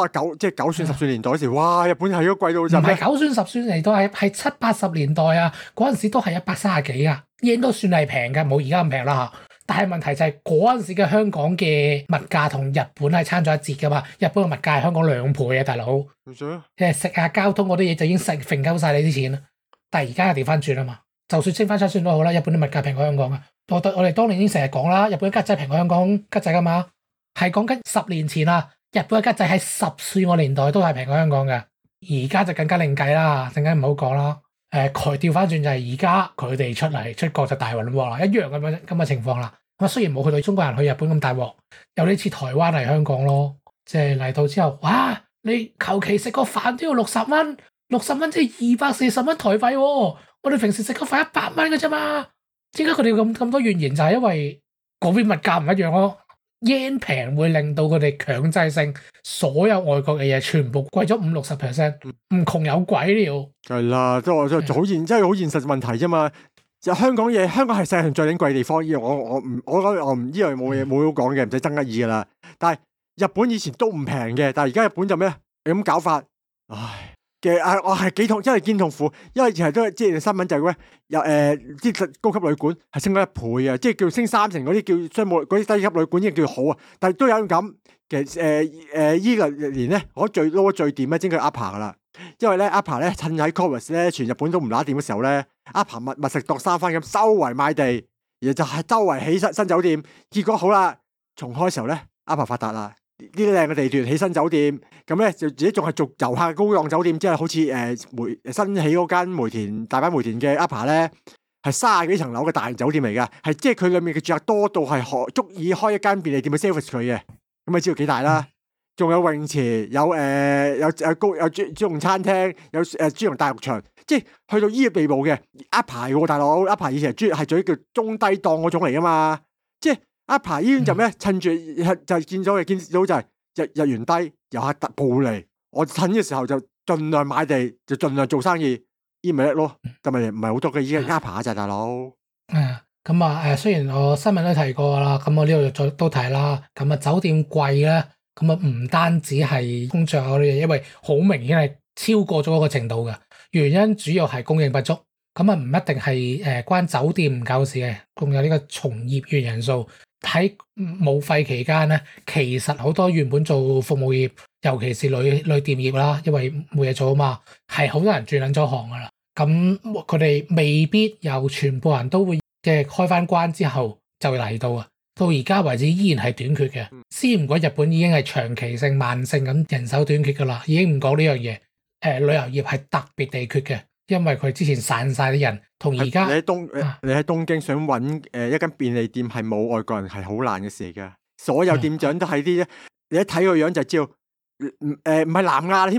Speaker 1: 9算10算年代嗰時，哇！日本係都貴到就
Speaker 2: 唔係9算10算嚟到係7、80年代啊！嗰陣時都係130幾啊，yen都算係平嘅，冇而家咁平啦嚇。但係問題就係嗰陣時嘅香港嘅物價同日本係差咗一截噶嘛，日本嘅物價係香港2倍啊，大佬！即係食下交通嗰啲嘢就已經揈鳩晒你啲錢啦。但係而家又調翻轉啊嘛，就算升翻7算都好啦，日本啲物價平過香港啊！我哋當年已經成日講啦，日本嘅吉仔平過香港吉仔噶嘛，係講緊10年前啊，日本嘅吉仔喺10算個年代都係平過香港嘅，而家就更加另計啦，陣間唔好講啦。佢調翻轉就係而家佢哋出國就大鑊啦，一樣咁嘅情況啦。咁雖然冇去到中國人去日本咁大鑊，有啲似台灣嚟香港咯，即係嚟到之後，哇！你求其食個飯都要60蚊，60蚊即係240蚊台幣喎，我哋平時食個飯100蚊嘅啫嘛。點解佢哋咁多怨言？就係因為嗰邊物價唔一樣咯。yen 平會令到佢哋強制性所有外國嘅嘢全部貴咗50-60%，唔窮有鬼了。係啦，
Speaker 1: 都好現，真係好現實問題啫嘛。就香港係世界上最頂貴地方，我唔呢樣冇好講嘅，唔使爭一議噶啦。但係日本以前都唔平嘅，但係而家日本就咩？你咁搞法，唉。我係幾痛，真係見痛苦，因為以前都係即係新聞就係咩，有啲高級旅館係升咗1倍啊，即係叫升3成嗰啲叫商務嗰啲低級旅館已經叫好啊，但係都有咁。其實依個年咧，我最掂咧，應該係 APA 噶啦，因為咧 APA 咧趁喺 Covid 咧全日本都唔打掂嘅時候咧，APA 密食度3番咁周圍買地，然後就係周圍起新酒店，結果好啦，重開嘅時候咧 APA 發達啦。啲靚嘅地段起新酒店，咁咧就自己仲係做遊客高檔酒店，即係好似新起嗰間大阪梅田嘅 APA 咧，係30幾層樓嘅大酒店嚟噶，係即係佢裏面嘅住客多到係足以開一間便利店去 service 佢嘅，咁你知道幾大啦？仲有泳池，有專用餐廳，有專用大浴場，即係去到呢個地步嘅 APA 喎，大佬 APA 以前係做啲叫中低檔嗰種嚟噶嘛，即係。APA 醫院就咩？趁住就見到就係日元低，遊客暴嚟，我趁嘅時候就盡量買地，就盡量做生意，依咪叻咯。就咪唔係好多嘅依家 APA 咋大佬。咁
Speaker 2: 雖然我新聞都提過啦，咁我呢度都提啦。咁酒店貴咧，咁唔單止係通脹嗰啲嘢，因為好明顯係超過咗一個程度嘅。原因主要係供應不足，咁唔一定係關酒店唔夠事嘅，仲有呢個從業員人數。喺冇費期間咧，其實好多原本做服務業，尤其是旅店業啦，因為冇嘢做啊嘛，係好多人轉撚咗行噶啦。咁佢哋未必有全部人都會即係開翻關之後就嚟到啊。到而家為止依然係短缺嘅。先唔講日本已經係長期性慢性咁人手短缺噶啦，已經唔講呢樣嘢。旅遊業係特別地缺嘅。因為佢之前散晒啲人，同而家
Speaker 1: 你喺東京想揾一間便利店係冇外國人係好難嘅事嚟噶，所有店長都係啲，你一睇個樣就知道，唔係南亞添啊，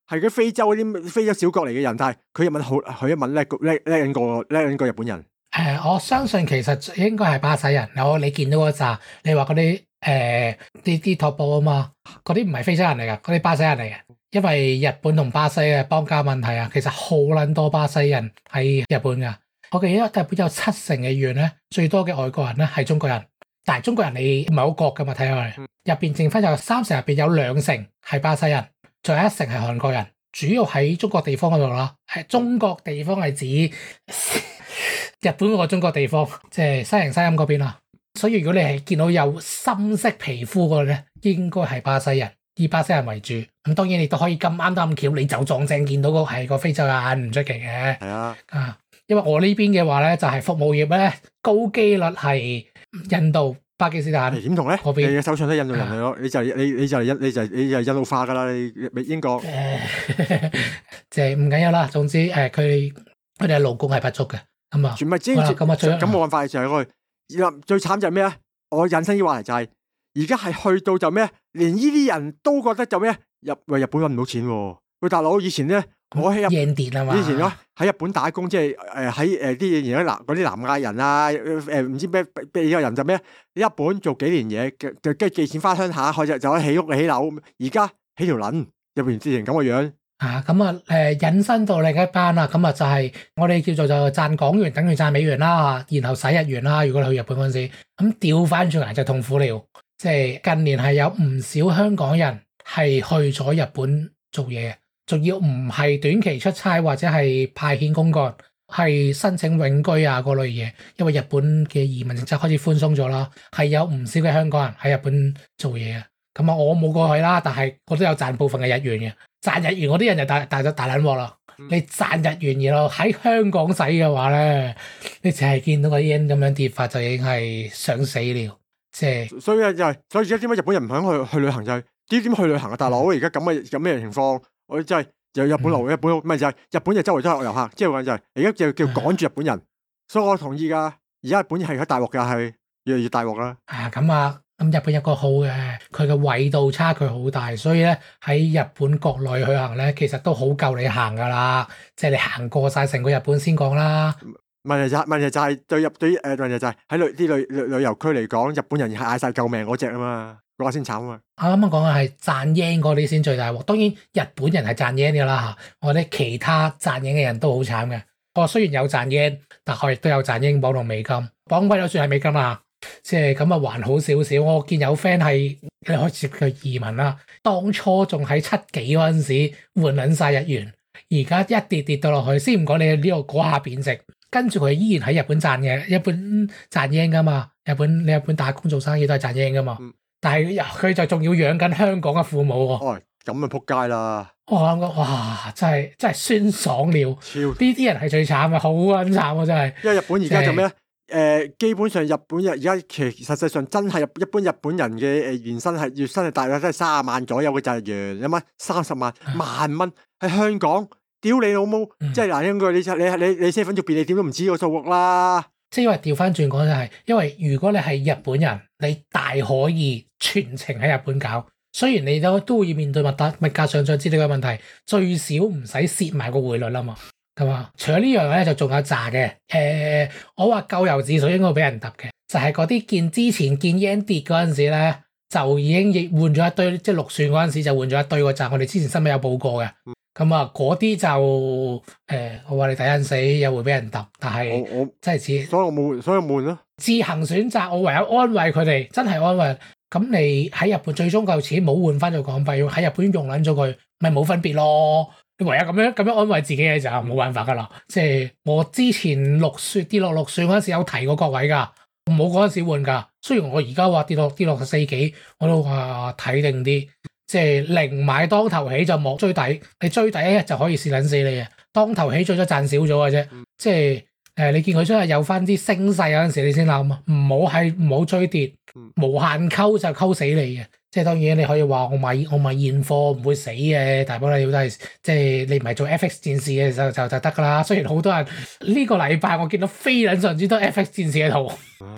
Speaker 1: 係嗰非洲嗰啲非洲小國嚟嘅人，但係佢日文好，佢日文叻過日本人。
Speaker 2: 我相信其實應該係巴西人。你見到嗰扎，你話嗰啲啲托布啊嘛，嗰啲唔係非洲人嚟㗎，嗰啲巴西人嚟嘅。因為日本同巴西嘅邦交問題啊，其實好撚多巴西人喺日本㗎。我記得日本有70%嘅縣咧，最多嘅外國人咧係中國人。但係中國人你唔係好覺㗎嘛？睇落嚟入邊剩翻有30%入邊有2%係巴西人，仲有1%係韓國人。主要喺中國地方嗰度啦，係中國地方係指日本嗰個中國地方，即係西營西音嗰邊啦。所以如果你係見到有深色皮膚嗰個咧，應該係巴西人，以巴西人為主。咁當然你都可以咁啱得咁巧，你就撞正見到個係個非洲人，唔出奇嘅。
Speaker 1: 係啊，
Speaker 2: 因為我呢邊嘅話咧，就係服務業咧，高機率係印度、巴基斯坦。
Speaker 1: 點同咧？
Speaker 2: 嗰邊
Speaker 1: 你嘅首相都印度人嚟咯，你就印度化噶啦，你英國。
Speaker 2: 即係唔緊要啦，總之佢哋勞工係不足嘅，咁啊，
Speaker 1: 全咪知咁冇辦法就係最慘就係咩啊？我引申啲話題就係而家係去到就咩？連呢啲人都覺得就咩？日本搵唔到錢喎。喂，大佬以前咧，我喺
Speaker 2: 日電啊嘛，
Speaker 1: 以前咯喺日本打工，即係喺啲嗰啲南亞人啊，唔知咩有人就咩？喺日本做幾年嘢，就跟住寄錢翻鄉下，就可以起屋起樓。而家起條撚入邊之前咁嘅樣。
Speaker 2: 咁引申到另一班啦，咁啊就係我哋叫做就賺港元等於賺美元啦，然後使日元啦。如果你去日本嗰陣時，咁調翻轉嚟就痛苦了。即係近年係有唔少香港人係去咗日本做嘢，仲要唔係短期出差或者係派遣公幹，係申請永居啊嗰類嘢。因為日本嘅移民政策開始寬鬆咗啦，係有唔少嘅香港人喺日本做嘢嘅。咁啊，我冇過去啦，但係我都有賺部分嘅日元嘅。賺日元嗰啲人就大撚鑊啦。你賺日元然後喺香港使嘅話咧，你淨係見到個 yen 咁樣跌法就已經係想死了。即係
Speaker 1: 所以而家點解日本人唔肯去旅行就係點去旅行啊？大佬而家咁咩情況？我真係就日本路，日本唔係就係日本就周圍都係遊客，即係話就係而家叫趕住日本人。所以我同意噶，而家日本係喺大鑊噶，係越嚟越大鑊啦。
Speaker 2: 咁日本有個好嘅，佢嘅緯度差距好大，所以咧喺日本國內去行咧，其實都好夠你行噶啦，即係你行過晒成個日本先講啦。
Speaker 1: 問題就係對問題就係喺旅遊區嚟講，日本人係嗌晒救命嗰隻啊嘛，嗰個先慘啊嘛。
Speaker 2: 我啱啱講嘅係賺 yen 嗰啲先最大鑊，當然日本人係賺 yen 嘅啦嚇，我哋其他賺 yen 嘅人都好慘嘅。我雖然有賺 yen，但係亦都有賺英鎊同美金，鎊貴都算係美金啦。即係咁啊，還好少少。我見有 friend 係你開始佢移民啦，當初仲喺7幾嗰陣時換撚晒日元，而家一跌到落去，先唔講你呢個嗰下貶值，跟住佢依然喺日本賺嘅，日本賺 yen 噶嘛，你日本打工做生意都係賺 yen 噶嘛，但係佢就仲要養緊香港嘅父母喎。
Speaker 1: 咁啊仆街啦！
Speaker 2: 我諗過哇，真係酸爽了，呢啲人係最慘嘅，好撚慘啊真係。
Speaker 1: 因為日本而家就咩？基本上日本而家其實實際上真係一般日本人嘅月薪係大約都係30萬左右嘅就係元，有乜30萬蚊喺香港，屌你老母！即係嗱，應該你7做便利店都唔止個數目啦。
Speaker 2: 即係因為調翻轉講就係，因為如果你係日本人，你大可以全程喺日本搞，雖然你都會面對物價上漲之類嘅問題，最少唔使蝕埋個匯率啦嘛。係嘛？除咗呢樣咧，就仲有炸嘅。我話咎由自取應該俾人揼嘅，就係嗰啲之前見 yen 跌嗰陣時咧，就已經換咗一堆，即係6算嗰陣時就換咗一堆個炸。我哋之前新聞有報過嘅。咁啊，嗰啲就我話你抵人死，又會俾人揼，但係我真係似，
Speaker 1: 所以我悶咯。
Speaker 2: 自行選擇，我唯有安慰佢哋，真係安慰。咁你喺日本最終夠錢冇換翻做港幣，喺日本用撚咗佢，咪冇分別咯。你唯有咁樣安慰自己嘅就冇辦法噶啦。即係我之前跌落6算嗰陣時有提過各位噶，冇嗰陣時換噶。雖然我而家話跌落4幾，我都話睇定啲。即係零買當頭起就莫追底，你追底一就可以試撚死你嘅。當頭起最多賺少咗嘅啫。即係你見佢真係有翻啲升勢嗰陣時，你先諗啊，唔好追跌，無限溝就溝死你嘅。即係當然你可以話我買現貨唔會死嘅，大不了都係即係你唔係做 FX 戰士嘅就得㗎啦。雖然好多人呢個禮拜我見到非撚上之多 FX 戰士嘅圖。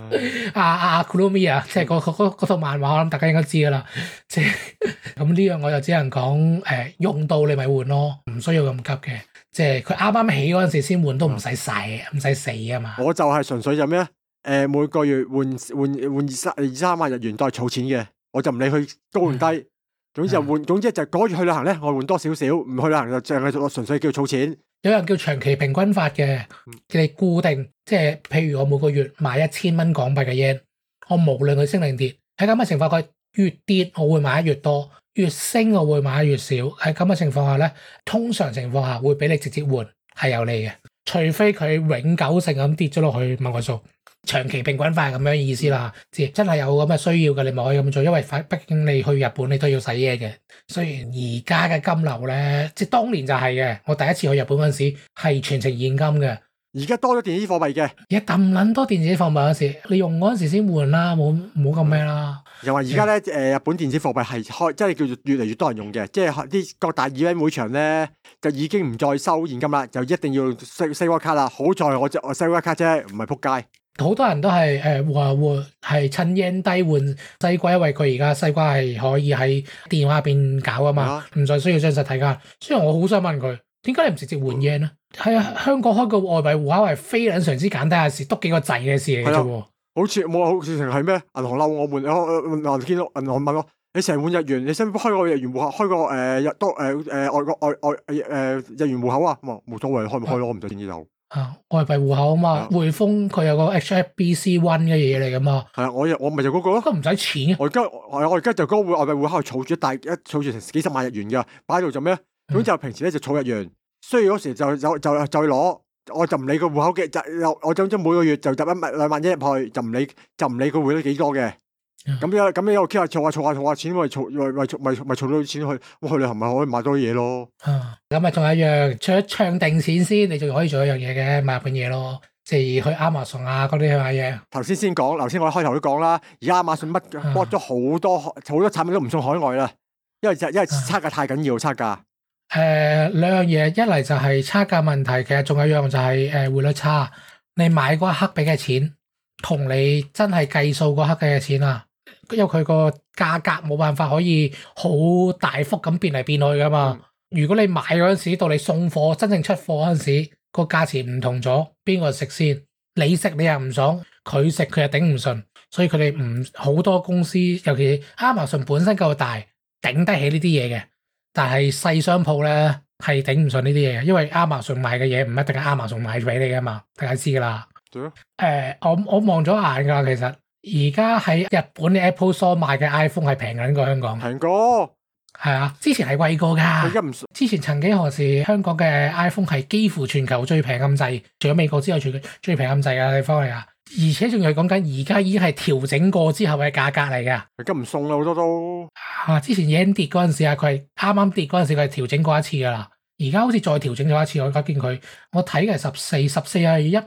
Speaker 2: Kuromiya，即係嗰套漫畫，我諗大家應該知噶啦。即係咁呢樣，我就只能講用到你咪換咯，唔需要咁急嘅。即係佢啱啱起嗰陣時先換都唔使洗，唔使死啊嘛。
Speaker 1: 我就係純粹就咩每個月換二三萬日元都係儲錢嘅，我就唔理佢高定低。總之就換，總之就嗰月去旅行咧，我換多少少，唔去旅行就淨係純粹叫儲錢。
Speaker 2: 有人叫長期平均法嘅，你固定，即係譬如我每個月買1000蚊港幣嘅 yen，我無論佢升定跌，喺咁嘅情況，佢越跌我會買得越多，越升我會買得越少。喺咁嘅情況下咧，通常情況下會俾你直接換係有利嘅，除非佢永久性咁跌咗落去某個數。長期平均法係咁樣意思啦，真係有咁嘅需要嘅，你咪可以咁做，因為畢竟你去日本你都要使嘢嘅。雖然而家嘅金流咧，即係當年就係嘅，我第一次去日本嗰陣時係全程現金嘅。
Speaker 1: 而家多咗電子貨幣嘅，
Speaker 2: 而家咁撚多電子貨幣嗰時，你用嗰陣時先換啦，冇咁咩啦。
Speaker 1: 又話而家咧日本電子貨幣係即係叫做越嚟越多人用嘅，即係啲各大 event 會場咧就已經唔再收現金啦，就一定要用西瓜卡啦。好在我西瓜卡啫，唔係撲街。好
Speaker 2: 多人都係話係趁 yen 低換西瓜，因為佢而家西瓜係可以喺電話入邊搞啊嘛，唔再需要張實體卡。雖然我好想問佢，點解你唔直接換 yen 咧？係啊，香港開個外幣戶口係非常之簡單嘅事，篤幾個掣嘅事嚟嘅啫喎。
Speaker 1: 好似成係咩？銀行嬲我換，見到銀行問我：你成換日元，你使唔使開個日元戶口？開個日元戶口啊？冇所謂，開唔開咯？我唔使點知就。
Speaker 2: 外幣戶口啊嘛，匯豐佢有個 HSBC One 嘅嘢嚟噶嘛。
Speaker 1: 係啊，我咪就嗰個咯。
Speaker 2: 都唔使錢嘅。
Speaker 1: 我而家就嗰個外幣戶口儲住儲住成幾十萬日元噶，擺喺度做咩？咁就平時咧就儲日元，需要嗰時就攞，我就唔理個戶口嘅，我總之每個月就入2萬一入去，就唔理佢匯咗幾多嘅。咁樣一路 keep 下儲下錢，咪儲到錢去旅行咪可以買多啲嘢咯。
Speaker 2: 咁啊，仲有一樣，除咗唱定錢先，你仲可以做一樣嘢嘅，買日本嘢咯，即係去亞馬遜啊嗰啲去買嘢。頭先我開頭都講啦，而家亞馬遜剝咗好多產品都唔送海外啦，因為差價太緊要，差價。 兩樣嘢，一嚟就係差價問題，其實仲有一樣就係匯率差，你買嗰一刻俾嘅錢，同你真係計數嗰刻嘅錢啊。因為佢個價格冇辦法可以好大幅咁變嚟變去噶嘛。如果你買嗰陣時到你送貨真正出貨嗰陣時，個價錢唔同咗，邊個食先？你食你又唔爽，佢食佢又頂唔順，所以佢哋好多公司，尤其亞馬遜本身夠大，頂得起呢啲嘢嘅。但係細商鋪咧係頂唔順呢啲嘢嘅，因為亞馬遜賣嘅嘢唔一定係亞馬遜賣俾你噶嘛，大家知噶啦。我望咗眼噶，其實。而家喺日本嘅 Apple Store 賣嘅 iPhone 係平緊過香港，
Speaker 1: 平過
Speaker 2: 係啊，之前係貴過噶。之前曾幾何時香港嘅 iPhone 係幾乎全球最平咁滯，除咗美國之外，最平咁滯嘅地方嚟啊！而且仲係講緊而家已經係調整過之後嘅價格嚟噶。
Speaker 1: 而家唔送啦，好多都
Speaker 2: 之前 yen 跌嗰陣時啊，佢係啱啱跌嗰陣時，佢係調整過一次噶啦。而家好似再調整咗一次，我而家見佢，我睇嘅係14係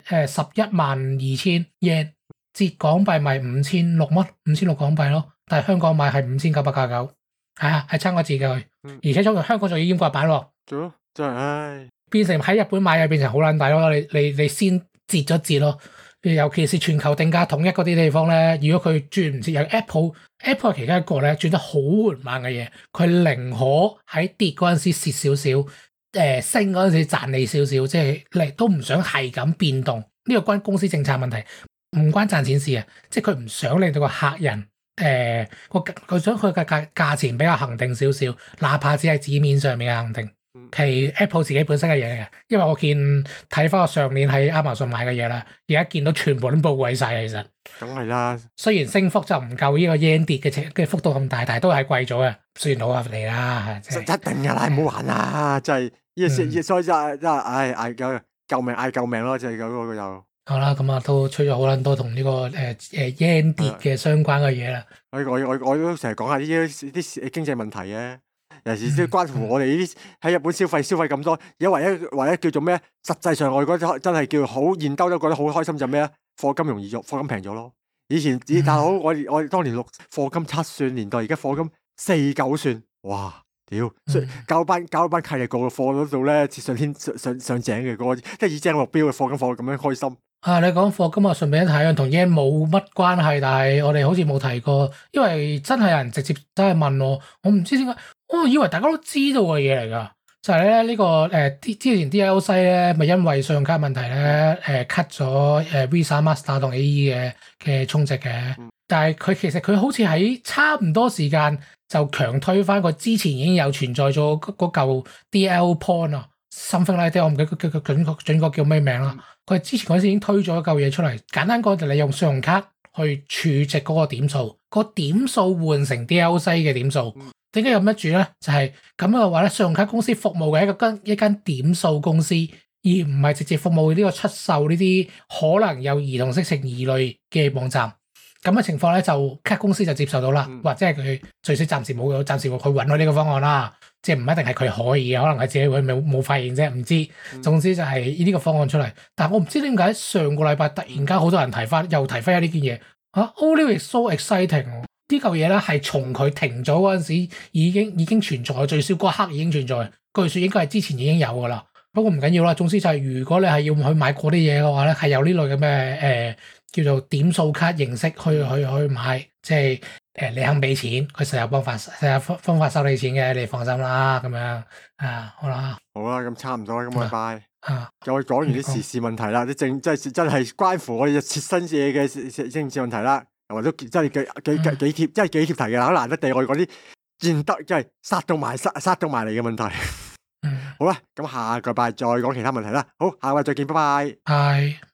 Speaker 2: 112000 yen。折港幣咪5600港幣咯，但係香港買係5999，係差個字嘅佢，而且香港仲要閹割版喎，
Speaker 1: 真係唉，
Speaker 2: 變成喺日本買又變成好撚抵咯，你先折咗折咯，尤其是全球定價統一嗰啲地方咧，如果佢轉唔切，有 Apple 係其中一個咧轉得好緩慢嘅嘢，佢寧可喺跌嗰陣時蝕少少，升嗰陣時賺你少少，即係你都唔想係咁變動，呢個關公司政策問題。唔關賺錢事啊，即係佢唔想令到個客人佢想佢嘅價錢比較恒定少少，哪怕只係紙面上面嘅恒定，係 Apple 自己本身嘅嘢嚟嘅。因為我睇翻我上年喺 Amazon 買嘅嘢啦，而家見到全部都報貴晒，其實。
Speaker 1: 梗係啦，雖
Speaker 2: 然升幅就唔夠呢個 yen 跌嘅幅度咁大，但係都係貴咗嘅，雖然好合理啦。
Speaker 1: 一定㗎啦，唔好玩啦，真係所以真係唉救命咯，就係嗰個又。
Speaker 2: 好啦，咁啊都吹咗好撚多同呢個yen 跌嘅相關嘅嘢啦。
Speaker 1: 我都成日講下呢啲經濟問題嘅，尤其是關乎我哋呢啲喺日本消費咁多，而家唯一叫做咩？實際上我覺得真係叫好現兜都覺得好開心就咩啊？課金容易咗，課金平咗咯。以前大佬我哋當年課金7算年代，而家課金4、9算，哇！屌，交班契弟個課嗰度咧，上井嘅嗰個，即係以井目標嘅課金課咁樣開心。
Speaker 2: 你講課金啊，順便一睇啊，同 yen 冇乜關係，但係我哋好似冇提過，因為真係有人直接真係問我唔知點解，我以為大家都知道嘅嘢嚟㗎，就係咧呢個之前 DLC 咧，咪因為信用卡問題咧cut 咗Visa、Master 同 AE 嘅充值嘅，但係佢其實佢好似喺差唔多時間就強推翻佢之前已經有存在咗嗰嚿 DL Point 啊。something like that，我唔記得佢準確叫咩名啦。佢之前嗰陣時已經推咗一嚿嘢出嚟，簡單講就你用信用卡去儲值嗰個點數，個點數換成 DLC 嘅點數。點解有乜住咧？就係咁樣嘅話咧，信用卡公司服務嘅一間點數公司，而唔係直接服務呢個出售呢啲可能有兒童色情疑慮嘅網站。咁嘅情況咧，就卡公司就接受到啦，或者係佢最少暫時冇去允許呢個方案啦。即係唔一定係佢可以嘅，可能係自己佢冇發現啫，唔知。總之就係呢個方案出嚟，但係我唔知點解上個禮拜突然間好多人提翻呢件嘢嚇。Only is so exciting 呢嚿嘢咧係從佢停咗嗰陣時已經存在，最少嗰刻已經存在。據說應該係之前已經有㗎啦。不過唔緊要啦，總之就係如果你係要去買嗰啲嘢嘅話咧，係有呢類嘅咩叫做點數卡形式去買，即係。你肯俾錢，佢實有方法收你錢嘅，你放心啦，咁樣好啦，
Speaker 1: 咁差唔多啦，今個禮拜又講完啲時事問題啦，啲真係關乎我哋切身嘢嘅政治問題啦，又或者真係幾貼題嘅，好難得地我哋講啲見得即係殺到埋嚟嘅問題。好啦，咁下個禮拜再講其他問題啦。好，下個禮拜再見，拜拜。